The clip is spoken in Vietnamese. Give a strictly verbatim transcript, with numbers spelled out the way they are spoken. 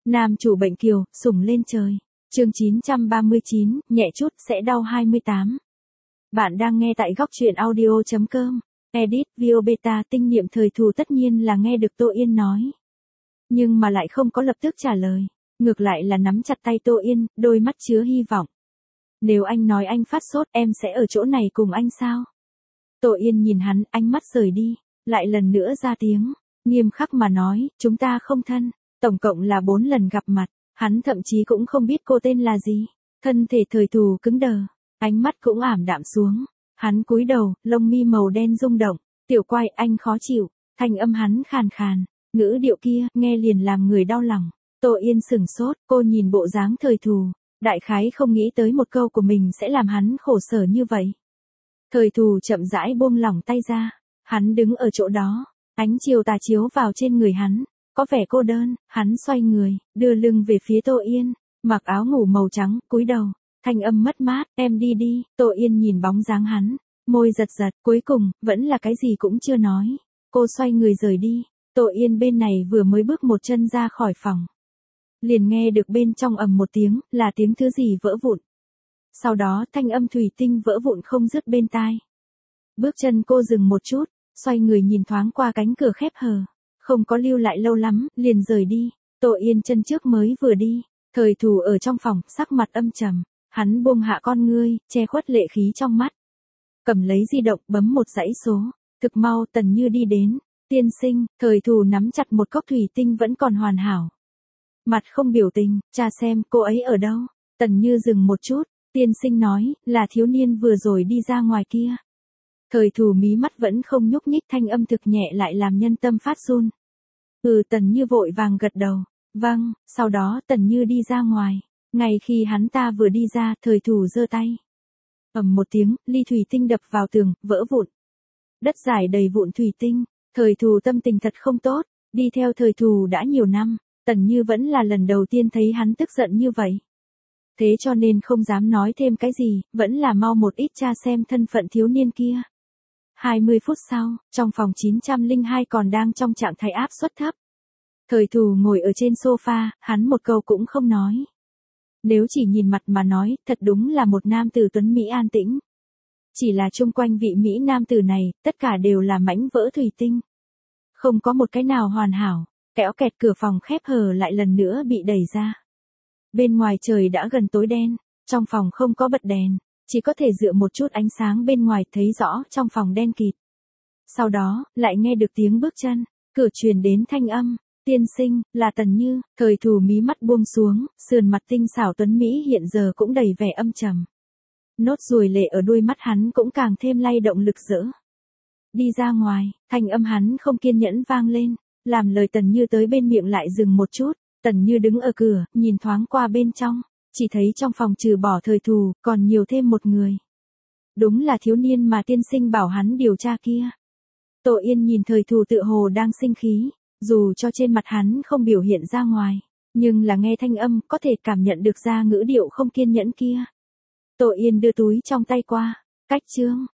Nam chủ bệnh kiều, sủng lên trời. Chương chín trăm ba mươi chín, nhẹ chút sẽ đau hai mươi tám. Bạn đang nghe tại góc truyện audio chấm com. Edit, Vio Beta tinh niệm thời thù tất nhiên là nghe được Tô Yên nói. Nhưng mà lại không có lập tức trả lời. Ngược lại là nắm chặt tay Tô Yên, đôi mắt chứa hy vọng. Nếu anh nói anh phát sốt em sẽ ở chỗ này cùng anh sao? Tô Yên nhìn hắn, ánh mắt rời đi. Lại lần nữa ra tiếng. Nghiêm khắc mà nói, chúng ta không thân. Tổng cộng là bốn lần gặp mặt. Hắn thậm chí cũng không biết cô tên là gì. Thân thể thời thù cứng đờ. Ánh mắt cũng ảm đạm xuống. Hắn cúi đầu, lông mi màu đen rung động. Tiểu Quai, anh khó chịu. Thanh âm hắn khàn khàn. Ngữ điệu kia, nghe liền làm người đau lòng. Tô Yên sửng sốt, cô nhìn bộ dáng thời thù. Đại khái không nghĩ tới một câu của mình sẽ làm hắn khổ sở như vậy. Thời thù chậm rãi buông lỏng tay ra. Hắn đứng ở chỗ đó. Ánh chiều tà chiếu vào trên người hắn. Có vẻ cô đơn, hắn xoay người, đưa lưng về phía Tô Yên. Mặc áo ngủ màu trắng, cúi đầu. Thanh âm mất mát, em đi đi. Tô Yên nhìn bóng dáng hắn. Môi giật giật, cuối cùng, vẫn là cái gì cũng chưa nói. Cô xoay người rời đi. Tô Yên bên này vừa mới bước một chân ra khỏi phòng. Liền nghe được bên trong ầm một tiếng, là tiếng thứ gì vỡ vụn. Sau đó thanh âm thủy tinh vỡ vụn không dứt bên tai. Bước chân cô dừng một chút, xoay người nhìn thoáng qua cánh cửa khép hờ. Không có lưu lại lâu lắm, liền rời đi. Tô Yên chân trước mới vừa đi. Thời thù ở trong phòng, sắc mặt âm trầm. Hắn buông hạ con ngươi, che khuất lệ khí trong mắt. Cầm lấy di động, bấm một dãy số. Thực mau, Tần Như đi đến. Tiên sinh, thời thù nắm chặt một cốc thủy tinh vẫn còn hoàn hảo. Mặt không biểu tình, cha xem cô ấy ở đâu. Tần Như dừng một chút. Tiên sinh nói, là thiếu niên vừa rồi đi ra ngoài kia. Thời thù mí mắt vẫn không nhúc nhích, thanh âm thực nhẹ lại làm nhân tâm phát run. Ừ, Tần Như vội vàng gật đầu. Vâng, sau đó Tần Như đi ra ngoài. Ngay khi hắn ta vừa đi ra, thời thù giơ tay. Ầm một tiếng, ly thủy tinh đập vào tường, vỡ vụn. Đất giải đầy vụn thủy tinh. Thời thù tâm tình thật không tốt. Đi theo thời thù đã nhiều năm. Tần Như vẫn là lần đầu tiên thấy hắn tức giận như vậy. Thế cho nên không dám nói thêm cái gì, vẫn là mau một ít tra xem thân phận thiếu niên kia. hai mươi phút sau, trong phòng chín trăm lẻ hai còn đang trong trạng thái áp suất thấp. Thời thù ngồi ở trên sofa, hắn một câu cũng không nói. Nếu chỉ nhìn mặt mà nói, thật đúng là một nam tử tuấn Mỹ an tĩnh. Chỉ là chung quanh vị Mỹ nam tử này, tất cả đều là mảnh vỡ thủy tinh. Không có một cái nào hoàn hảo, kéo kẹt cửa phòng khép hờ lại lần nữa bị đẩy ra. Bên ngoài trời đã gần tối đen, trong phòng không có bật đèn. Chỉ có thể dựa một chút ánh sáng bên ngoài thấy rõ trong phòng đen kịt. Sau đó, lại nghe được tiếng bước chân, cửa truyền đến thanh âm, tiên sinh, là Tần Như. Thời thù mí mắt buông xuống, sườn mặt tinh xảo tuấn Mỹ hiện giờ cũng đầy vẻ âm trầm. Nốt ruồi lệ ở đuôi mắt hắn cũng càng thêm lay động lực rỡ. Đi ra ngoài, thanh âm hắn không kiên nhẫn vang lên, làm lời Tần Như tới bên miệng lại dừng một chút. Tần Như đứng ở cửa, nhìn thoáng qua bên trong. Chỉ thấy trong phòng trừ bỏ thời thù, còn nhiều thêm một người. Đúng là thiếu niên mà tiên sinh bảo hắn điều tra kia. Tô Yên nhìn thời thù tựa hồ đang sinh khí, dù cho trên mặt hắn không biểu hiện ra ngoài, nhưng là nghe thanh âm có thể cảm nhận được ra ngữ điệu không kiên nhẫn kia. Tô Yên đưa túi trong tay qua, cách chương,